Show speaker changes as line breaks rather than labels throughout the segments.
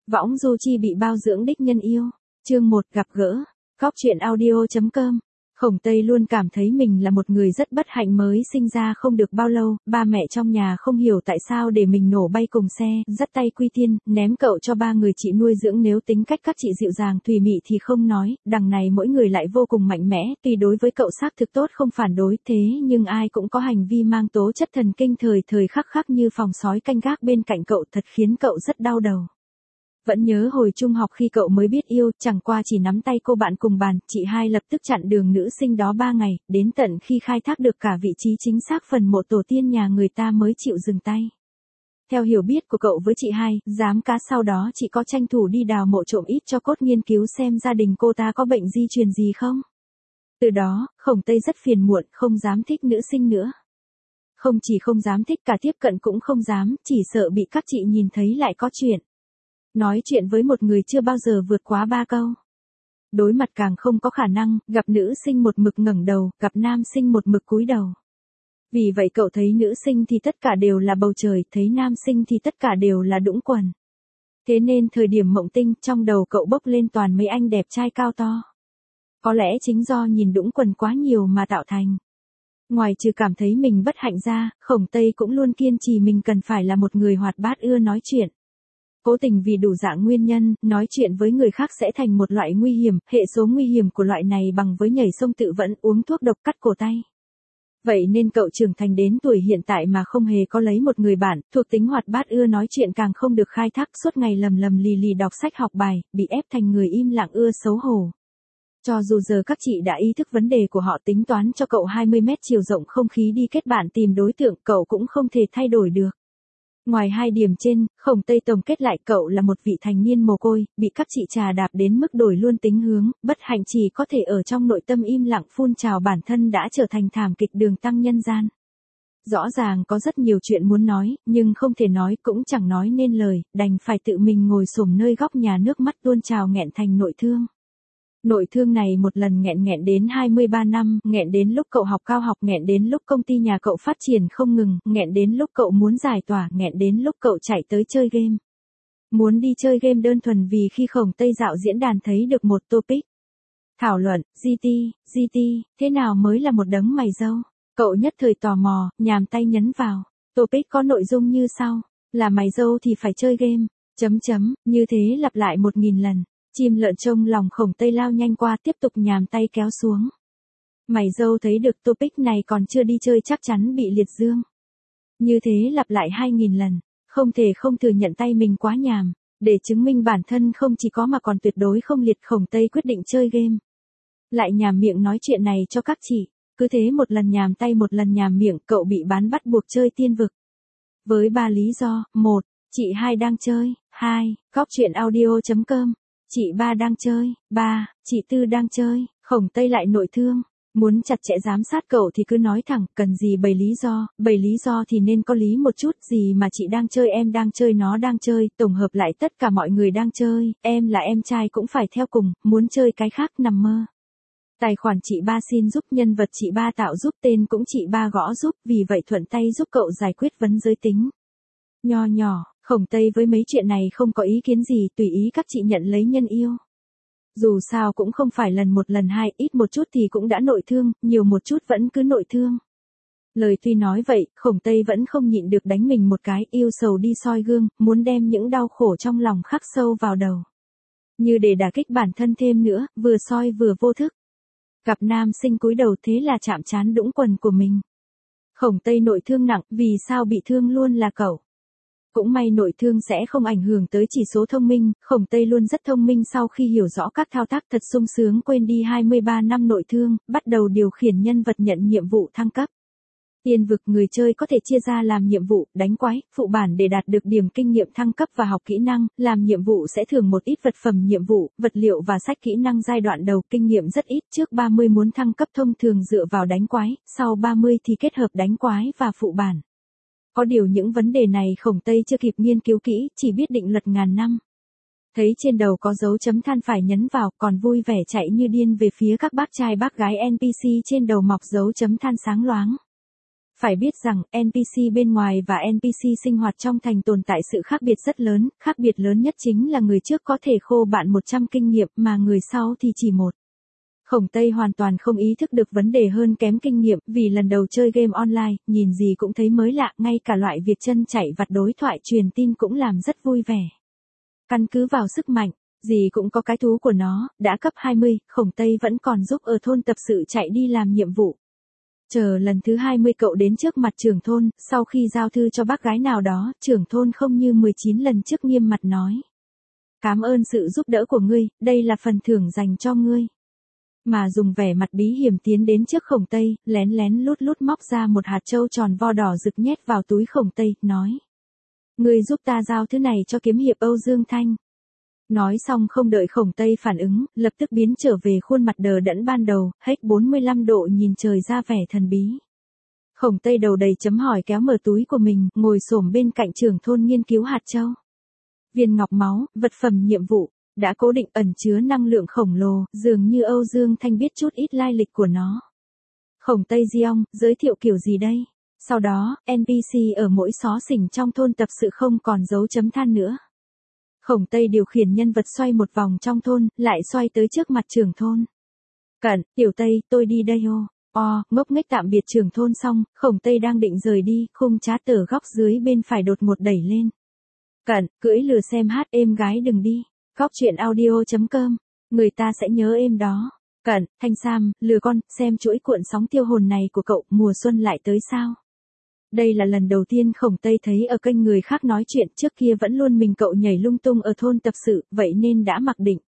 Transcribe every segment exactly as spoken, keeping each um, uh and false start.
Võng Du Chi bị bao dưỡng đích nhân yêu. Chương một gặp gỡ. Góc truyện audio chấm com. Khổng Tây luôn cảm thấy mình là một người rất bất hạnh, mới sinh ra không được bao lâu, ba mẹ trong nhà không hiểu tại sao để mình nổ bay cùng xe, dắt tay Quy Tiên, ném cậu cho ba người chị nuôi dưỡng. Nếu tính cách các chị dịu dàng thùy mị thì không nói, đằng này mỗi người lại vô cùng mạnh mẽ, tuy đối với cậu xác thực tốt không phản đối, thế nhưng ai cũng có hành vi mang tố chất thần kinh thời thời khắc khắc như phòng sói canh gác bên cạnh cậu, thật khiến cậu rất đau đầu. Vẫn nhớ hồi trung học khi cậu mới biết yêu, chẳng qua chỉ nắm tay cô bạn cùng bàn, chị hai lập tức chặn đường nữ sinh đó ba ngày, đến tận khi khai thác được cả vị trí chính xác phần mộ tổ tiên nhà người ta mới chịu dừng tay. Theo hiểu biết của cậu với chị hai, dám cá sau đó chị có tranh thủ đi đào mộ trộm ít cho cốt nghiên cứu xem gia đình cô ta có bệnh di truyền gì không. Từ đó, Khổng Tây rất phiền muộn, không dám thích nữ sinh nữa. Không chỉ không dám thích, cả tiếp cận cũng không dám, chỉ sợ bị các chị nhìn thấy lại có chuyện. Nói chuyện với một người chưa bao giờ vượt quá ba câu. Đối mặt càng không có khả năng, gặp nữ sinh một mực ngẩng đầu, gặp nam sinh một mực cúi đầu. Vì vậy cậu thấy nữ sinh thì tất cả đều là bầu trời, thấy nam sinh thì tất cả đều là đũng quần. Thế nên thời điểm mộng tinh, trong đầu cậu bốc lên toàn mấy anh đẹp trai cao to. Có lẽ chính do nhìn đũng quần quá nhiều mà tạo thành. Ngoài trừ cảm thấy mình bất hạnh ra, Khổng Tây cũng luôn kiên trì mình cần phải là một người hoạt bát ưa nói chuyện. Cố tình vì đủ dạng nguyên nhân, nói chuyện với người khác sẽ thành một loại nguy hiểm, hệ số nguy hiểm của loại này bằng với nhảy sông tự vẫn, uống thuốc độc cắt cổ tay. Vậy nên cậu trưởng thành đến tuổi hiện tại mà không hề có lấy một người bạn, thuộc tính hoạt bát ưa nói chuyện càng không được khai thác, suốt ngày lầm lầm lì lì đọc sách học bài, bị ép thành người im lặng ưa xấu hổ. Cho dù giờ các chị đã ý thức vấn đề của họ, tính toán cho cậu hai mươi mét chiều rộng không khí đi kết bạn tìm đối tượng, cậu cũng không thể thay đổi được. Ngoài hai điểm trên, Khổng Tây tổng kết lại cậu là một vị thành niên mồ côi, bị các chị trà đạp đến mức đổi luôn tính hướng, bất hạnh chỉ có thể ở trong nội tâm im lặng phun trào bản thân đã trở thành thảm kịch đường tăng nhân gian. Rõ ràng có rất nhiều chuyện muốn nói, nhưng không thể nói cũng chẳng nói nên lời, đành phải tự mình ngồi xổm nơi góc nhà, nước mắt tuôn trào nghẹn thành nội thương. Nội thương này một lần nghẹn nghẹn đến hai mươi ba năm, nghẹn đến lúc cậu học cao học, nghẹn đến lúc công ty nhà cậu phát triển không ngừng, nghẹn đến lúc cậu muốn giải tỏa, nghẹn đến lúc cậu chạy tới chơi game. Muốn đi chơi game đơn thuần vì khi Khổng Tây dạo diễn đàn thấy được một topic. Thảo luận, giê tê, giê tê, thế nào mới là một đấng mày râu? Cậu nhất thời tò mò, nhàm tay nhấn vào. Topic có nội dung như sau, là mày râu thì phải chơi game, chấm chấm, như thế lặp lại một nghìn lần. Chim lợn trông lòng Khổng Tây lao nhanh qua, tiếp tục nhàm tay kéo xuống. Mày dâu thấy được topic này còn chưa đi chơi chắc chắn bị liệt dương. Như thế lặp lại hai nghìn lần, không thể không thừa nhận tay mình quá nhàm. Để chứng minh bản thân không chỉ có mà còn tuyệt đối không liệt, Khổng Tây quyết định chơi game. Lại nhàm miệng nói chuyện này cho các chị. Cứ thế một lần nhàm tay một lần nhàm miệng, cậu bị bán bắt buộc chơi tiên vực. Với ba lý do, một, chị hai đang chơi, hai, góc truyện audio chấm com. Chị ba đang chơi, ba, chị tư đang chơi. Khổng Tây lại nội thương. Muốn chặt chẽ giám sát cậu thì cứ nói thẳng, cần gì bày lý do, bày lý do thì nên có lý một chút, gì mà chị đang chơi, em đang chơi, nó đang chơi, tổng hợp lại tất cả mọi người đang chơi, em là em trai cũng phải theo cùng, muốn chơi cái khác nằm mơ. Tài khoản chị ba xin giúp, nhân vật chị ba tạo giúp, tên cũng chị ba gõ giúp, vì vậy thuận tay giúp cậu giải quyết vấn giới tính. Nho nhỏ. Khổng Tây với mấy chuyện này không có ý kiến gì, tùy ý các chị nhận lấy nhân yêu. Dù sao cũng không phải lần một lần hai, ít một chút thì cũng đã nội thương, nhiều một chút vẫn cứ nội thương. Lời tuy nói vậy, Khổng Tây vẫn không nhịn được đánh mình một cái, yêu sầu đi soi gương, muốn đem những đau khổ trong lòng khắc sâu vào đầu. Như để đả kích bản thân thêm nữa, vừa soi vừa vô thức. Gặp nam sinh cúi đầu thế là chạm trán đũng quần của mình. Khổng Tây nội thương nặng, vì sao bị thương luôn là cậu. Cũng may nội thương sẽ không ảnh hưởng tới chỉ số thông minh, Khổng Tây luôn rất thông minh, sau khi hiểu rõ các thao tác thật sung sướng quên đi hai mươi ba năm nội thương, bắt đầu điều khiển nhân vật nhận nhiệm vụ thăng cấp. Tiên vực người chơi có thể chia ra làm nhiệm vụ, đánh quái, phụ bản để đạt được điểm kinh nghiệm thăng cấp và học kỹ năng, làm nhiệm vụ sẽ thưởng một ít vật phẩm nhiệm vụ, vật liệu và sách kỹ năng giai đoạn đầu, kinh nghiệm rất ít, trước ba mươi muốn thăng cấp thông thường dựa vào đánh quái, sau ba mươi thì kết hợp đánh quái và phụ bản. Có điều những vấn đề này Khổng Tây chưa kịp nghiên cứu kỹ, chỉ biết định luật ngàn năm. Thấy trên đầu có dấu chấm than phải nhấn vào, còn vui vẻ chạy như điên về phía các bác trai bác gái en pê xê trên đầu mọc dấu chấm than sáng loáng. Phải biết rằng, en pê xê bên ngoài và en pê xê sinh hoạt trong thành tồn tại sự khác biệt rất lớn, khác biệt lớn nhất chính là người trước có thể khô bạn một trăm kinh nghiệm mà người sau thì chỉ một. Khổng Tây hoàn toàn không ý thức được vấn đề hơn kém kinh nghiệm, vì lần đầu chơi game online, nhìn gì cũng thấy mới lạ, ngay cả loại việc chân chạy vặt đối thoại truyền tin cũng làm rất vui vẻ. Căn cứ vào sức mạnh, gì cũng có cái thú của nó, đã cấp hai mươi, Khổng Tây vẫn còn giúp ở thôn tập sự chạy đi làm nhiệm vụ. Chờ lần thứ hai mươi cậu đến trước mặt trưởng thôn, sau khi giao thư cho bác gái nào đó, trưởng thôn không như mười chín lần trước nghiêm mặt nói. Cảm ơn sự giúp đỡ của ngươi, đây là phần thưởng dành cho ngươi. Mà dùng vẻ mặt bí hiểm tiến đến trước Khổng Tây, lén lén lút lút móc ra một hạt châu tròn vo đỏ rực nhét vào túi Khổng Tây, nói. Ngươi giúp ta giao thứ này cho kiếm hiệp Âu Dương Thanh. Nói xong không đợi Khổng Tây phản ứng, lập tức biến trở về khuôn mặt đờ đẫn ban đầu, hết bốn mươi lăm độ nhìn trời ra vẻ thần bí. Khổng Tây đầu đầy chấm hỏi kéo mở túi của mình, ngồi xổm bên cạnh trưởng thôn nghiên cứu hạt châu. Viên ngọc máu, vật phẩm nhiệm vụ, đã cố định ẩn chứa năng lượng khổng lồ, dường như Âu Dương Thanh biết chút ít lai lịch của nó. Khổng Tây Giong, giới thiệu kiểu gì đây? Sau đó, en pê xê ở mỗi xó xỉnh trong thôn tập sự không còn dấu chấm than nữa. Khổng Tây điều khiển nhân vật xoay một vòng trong thôn, lại xoay tới trước mặt trưởng thôn. Cẩn, Tiểu Tây, tôi đi đây ô. O, ngốc nghếch tạm biệt trưởng thôn xong, Khổng Tây đang định rời đi, khung trá tờ góc dưới bên phải đột ngột đẩy lên. Cẩn, cưỡi lừa xem hát êm gái đừng đi. Góc chuyện audio chấm com, người ta sẽ nhớ êm đó. Cẩn, Thanh Sam, lừa con, xem chuỗi cuộn sóng tiêu hồn này của cậu, mùa xuân lại tới sao? Đây là lần đầu tiên Khổng Tây thấy ở kênh người khác nói chuyện, trước kia vẫn luôn mình cậu nhảy lung tung ở thôn tập sự, vậy nên đã mặc định.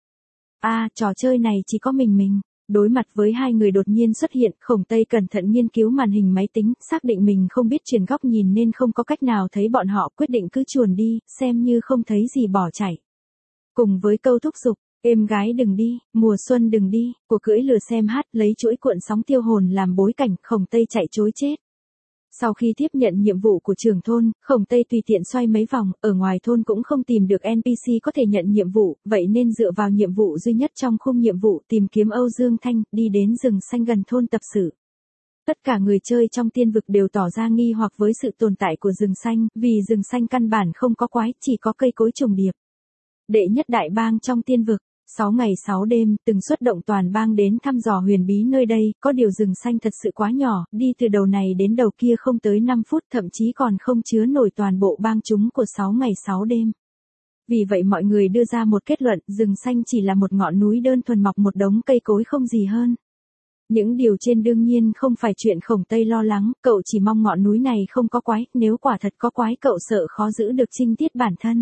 À, trò chơi này chỉ có mình mình. Đối mặt với hai người đột nhiên xuất hiện, Khổng Tây cẩn thận nghiên cứu màn hình máy tính, xác định mình không biết chuyển góc nhìn nên không có cách nào thấy bọn họ, quyết định cứ chuồn đi, xem như không thấy gì bỏ chạy. Cùng với câu thúc giục, êm gái đừng đi, mùa xuân đừng đi, của cưỡi lừa xem hát, lấy chuỗi cuộn sóng tiêu hồn làm bối cảnh, Khổng Tây chạy trối chết. Sau khi tiếp nhận nhiệm vụ của trưởng thôn, Khổng Tây tùy tiện xoay mấy vòng, ở ngoài thôn cũng không tìm được en pê xê có thể nhận nhiệm vụ, vậy nên dựa vào nhiệm vụ duy nhất trong khung nhiệm vụ tìm kiếm Âu Dương Thanh, đi đến rừng xanh gần thôn tập sự. Tất cả người chơi trong tiên vực đều tỏ ra nghi hoặc với sự tồn tại của rừng xanh, vì rừng xanh căn bản không có quái, chỉ có cây cối trùng điệp. Đệ nhất đại bang trong tiên vực, sáu ngày sáu đêm, từng xuất động toàn bang đến thăm dò huyền bí nơi đây, có điều rừng xanh thật sự quá nhỏ, đi từ đầu này đến đầu kia không tới năm phút, thậm chí còn không chứa nổi toàn bộ bang chúng của sáu ngày sáu đêm. Vì vậy mọi người đưa ra một kết luận, rừng xanh chỉ là một ngọn núi đơn thuần mọc một đống cây cối không gì hơn. Những điều trên đương nhiên không phải chuyện Khổng Tây lo lắng, cậu chỉ mong ngọn núi này không có quái, nếu quả thật có quái cậu sợ khó giữ được trinh tiết bản thân.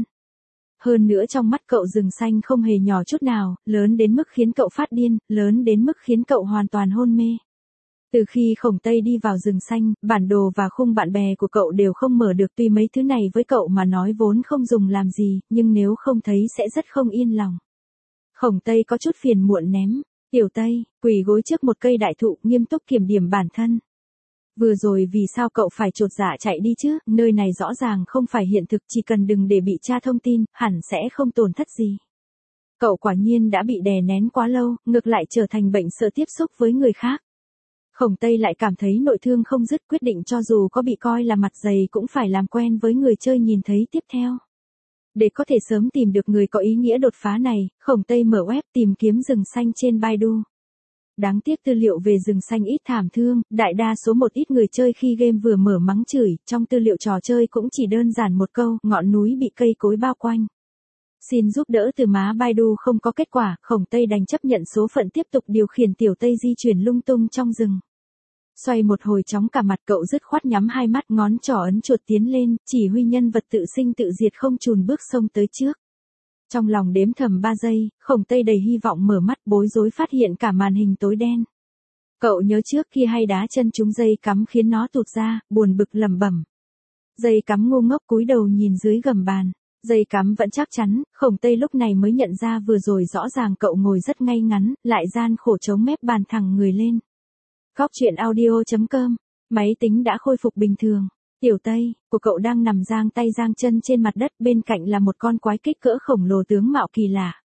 Hơn nữa trong mắt cậu rừng xanh không hề nhỏ chút nào, lớn đến mức khiến cậu phát điên, lớn đến mức khiến cậu hoàn toàn hôn mê. Từ khi Khổng Tây đi vào rừng xanh, bản đồ và khung bạn bè của cậu đều không mở được, tuy mấy thứ này với cậu mà nói vốn không dùng làm gì, nhưng nếu không thấy sẽ rất không yên lòng. Khổng Tây có chút phiền muộn ném. Tiểu Tây, quỳ gối trước một cây đại thụ, nghiêm túc kiểm điểm bản thân. Vừa rồi vì sao cậu phải chột dạ chạy đi chứ, nơi này rõ ràng không phải hiện thực, chỉ cần đừng để bị tra thông tin, hẳn sẽ không tổn thất gì. Cậu quả nhiên đã bị đè nén quá lâu, ngược lại trở thành bệnh sợ tiếp xúc với người khác. Khổng Tây lại cảm thấy nội thương không dứt, quyết định cho dù có bị coi là mặt dày cũng phải làm quen với người chơi nhìn thấy tiếp theo. Để có thể sớm tìm được người có ý nghĩa đột phá này, Khổng Tây mở web tìm kiếm rừng xanh trên Baidu. Đáng tiếc tư liệu về rừng xanh ít thảm thương, đại đa số một ít người chơi khi game vừa mở mắng chửi, trong tư liệu trò chơi cũng chỉ đơn giản một câu, ngọn núi bị cây cối bao quanh. Xin giúp đỡ từ má Baidu không có kết quả, Khổng Tây đành chấp nhận số phận tiếp tục điều khiển Tiểu Tây di chuyển lung tung trong rừng. Xoay một hồi chóng cả mặt cậu dứt khoát nhắm hai mắt, ngón trỏ ấn chuột tiến lên, chỉ huy nhân vật tự sinh tự diệt không chùn bước sông tới trước. Trong lòng đếm thầm ba giây, Khổng Tây đầy hy vọng mở mắt, bối rối phát hiện cả màn hình tối đen. Cậu nhớ trước kia hay đá chân trúng dây cắm khiến nó tụt ra, buồn bực lẩm bẩm. Dây cắm ngu ngốc cúi đầu nhìn dưới gầm bàn. Dây cắm vẫn chắc chắn, Khổng Tây lúc này mới nhận ra vừa rồi rõ ràng cậu ngồi rất ngay ngắn, lại gian khổ chống mép bàn thẳng người lên. Góc chuyện audio chấm com, máy tính đã khôi phục bình thường. Tiểu Tây, của cậu đang nằm giang tay giang chân trên mặt đất, bên cạnh là một con quái kích cỡ khổng lồ tướng mạo kỳ lạ.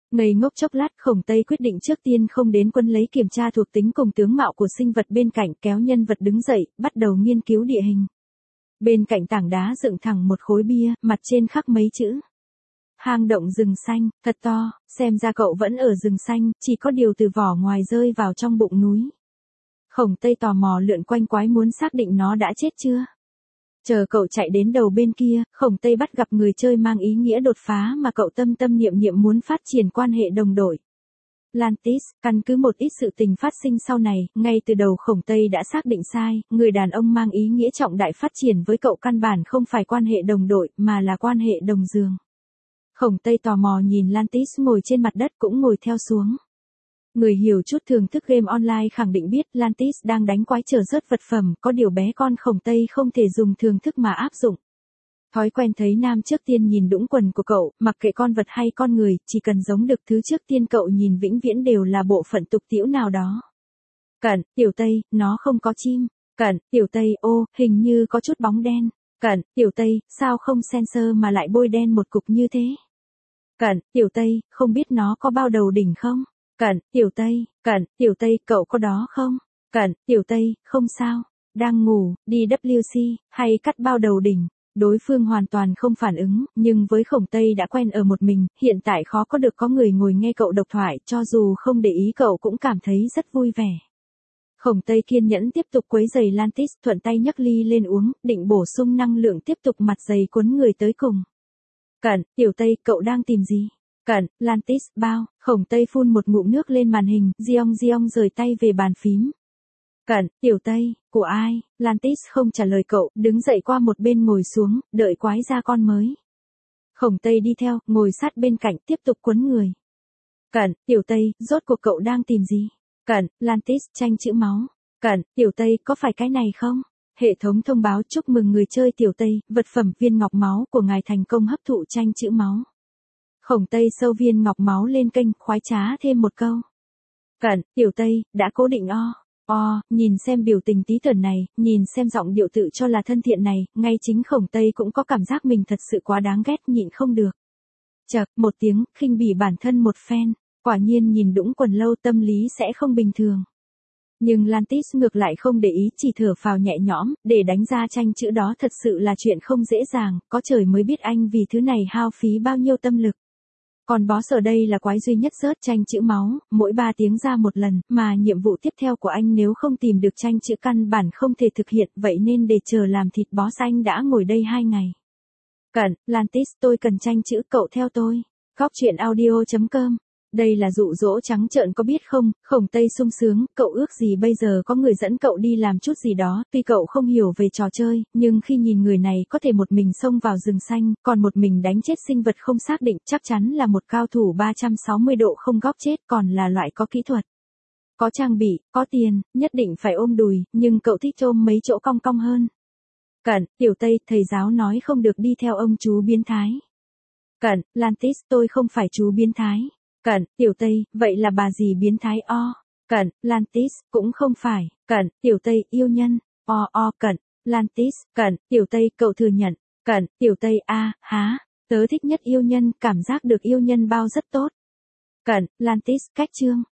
Ngây ngốc chốc lát, Khổng Tây quyết định trước tiên không đến quân lấy kiểm tra thuộc tính cùng tướng mạo của sinh vật bên cạnh, kéo nhân vật đứng dậy, bắt đầu nghiên cứu địa hình. Bên cạnh tảng đá dựng thẳng một khối bia, mặt trên khắc mấy chữ. Hang động rừng xanh, thật to, xem ra cậu vẫn ở rừng xanh, chỉ có điều từ vỏ ngoài rơi vào trong bụng núi. Khổng Tây tò mò lượn quanh quái muốn xác định nó đã chết chưa. Chờ cậu chạy đến đầu bên kia, Khổng Tây bắt gặp người chơi mang ý nghĩa đột phá mà cậu tâm tâm niệm niệm muốn phát triển quan hệ đồng đội. Lantis, căn cứ một ít sự tình phát sinh sau này, ngay từ đầu Khổng Tây đã xác định sai, người đàn ông mang ý nghĩa trọng đại phát triển với cậu căn bản không phải quan hệ đồng đội, mà là quan hệ đồng giường. Khổng Tây tò mò nhìn Lantis ngồi trên mặt đất cũng ngồi theo xuống. Người hiểu chút thưởng thức game online khẳng định biết Lantis đang đánh quái chờ rớt vật phẩm, có điều bé con Khổng Tây không thể dùng thưởng thức mà áp dụng. Thói quen thấy nam trước tiên nhìn đũng quần của cậu, mặc kệ con vật hay con người, chỉ cần giống được thứ trước tiên cậu nhìn vĩnh viễn đều là bộ phận tục tĩu nào đó. Cẩn, Tiểu Tây, nó không có chim. Cẩn, Tiểu Tây, ô, hình như có chút bóng đen. Cẩn, Tiểu Tây, sao không sensor mà lại bôi đen một cục như thế? Cẩn, Tiểu Tây, không biết nó có bao đầu đỉnh không? Cẩn, Tiểu Tây, Cẩn, Tiểu Tây, cậu có đó không? Cẩn, Tiểu Tây, không sao. Đang ngủ, đi W C, hay cắt bao đầu đỉnh. Đối phương hoàn toàn không phản ứng, nhưng với Khổng Tây đã quen ở một mình, hiện tại khó có được có người ngồi nghe cậu độc thoại, cho dù không để ý cậu cũng cảm thấy rất vui vẻ. Khổng Tây kiên nhẫn tiếp tục quấy giày Lantis, thuận tay nhấc ly lên uống, định bổ sung năng lượng tiếp tục mặt dày cuốn người tới cùng. Cẩn, Tiểu Tây, cậu đang tìm gì? Cẩn, Lantis, bao, Khổng Tây phun một ngụm nước lên màn hình, giong giong rời tay về bàn phím. Cẩn, Tiểu Tây, của ai? Lantis không trả lời cậu, đứng dậy qua một bên ngồi xuống, đợi quái ra con mới. Khổng Tây đi theo, ngồi sát bên cạnh tiếp tục quấn người. Cẩn, Tiểu Tây, rốt cuộc cậu đang tìm gì? Cẩn, Lantis, tranh chữ máu. Cẩn, Tiểu Tây, có phải cái này không? Hệ thống thông báo chúc mừng người chơi Tiểu Tây, vật phẩm viên ngọc máu của ngài thành công hấp thụ tranh chữ máu. Khổng Tây sâu viên ngọc máu lên kênh, khoái trá thêm một câu. Cẩn, Tiểu Tây, đã cố định o. O, nhìn xem biểu tình tí tởn này, nhìn xem giọng điệu tự cho là thân thiện này, ngay chính Khổng Tây cũng có cảm giác mình thật sự quá đáng ghét, nhịn không được. Chậc, một tiếng, khinh bỉ bản thân một phen, quả nhiên nhìn đũng quần lâu tâm lý sẽ không bình thường. Nhưng Lantis ngược lại không để ý, chỉ thở phào nhẹ nhõm, để đánh ra tranh chữ đó thật sự là chuyện không dễ dàng, có trời mới biết anh vì thứ này hao phí bao nhiêu tâm lực. Còn boss ở đây là quái duy nhất rớt tranh chữ máu, mỗi ba tiếng ra một lần, mà nhiệm vụ tiếp theo của anh nếu không tìm được tranh chữ căn bản không thể thực hiện, vậy nên để chờ làm thịt boss anh đã ngồi đây hai ngày. Cẩn, Lantis, tôi cần tranh chữ, cậu theo tôi. Góc truyện audio chấm com. Đây là dụ dỗ trắng trợn có biết không? Khổng Tây sung sướng, cậu ước gì bây giờ có người dẫn cậu đi làm chút gì đó, tuy cậu không hiểu về trò chơi, nhưng khi nhìn người này có thể một mình xông vào rừng xanh, còn một mình đánh chết sinh vật không xác định, chắc chắn là một cao thủ ba trăm sáu mươi độ không góc chết, còn là loại có kỹ thuật. Có trang bị, có tiền, nhất định phải ôm đùi, nhưng cậu thích ôm mấy chỗ cong cong hơn. Cẩn, Tiểu Tây, thầy giáo nói không được đi theo ông chú biến thái. Cẩn, Lantis, tôi không phải chú biến thái. Cẩn, Tiểu Tây, vậy là bà gì biến thái o? Cẩn, Lantis, cũng không phải. Cẩn, Tiểu Tây, yêu nhân. O o Cẩn, Lantis, Cẩn, Tiểu Tây, cậu thừa nhận. Cẩn, Tiểu Tây, a, há, tớ thích nhất yêu nhân, cảm giác được yêu nhân bao rất tốt. Cẩn, Lantis, cách chương.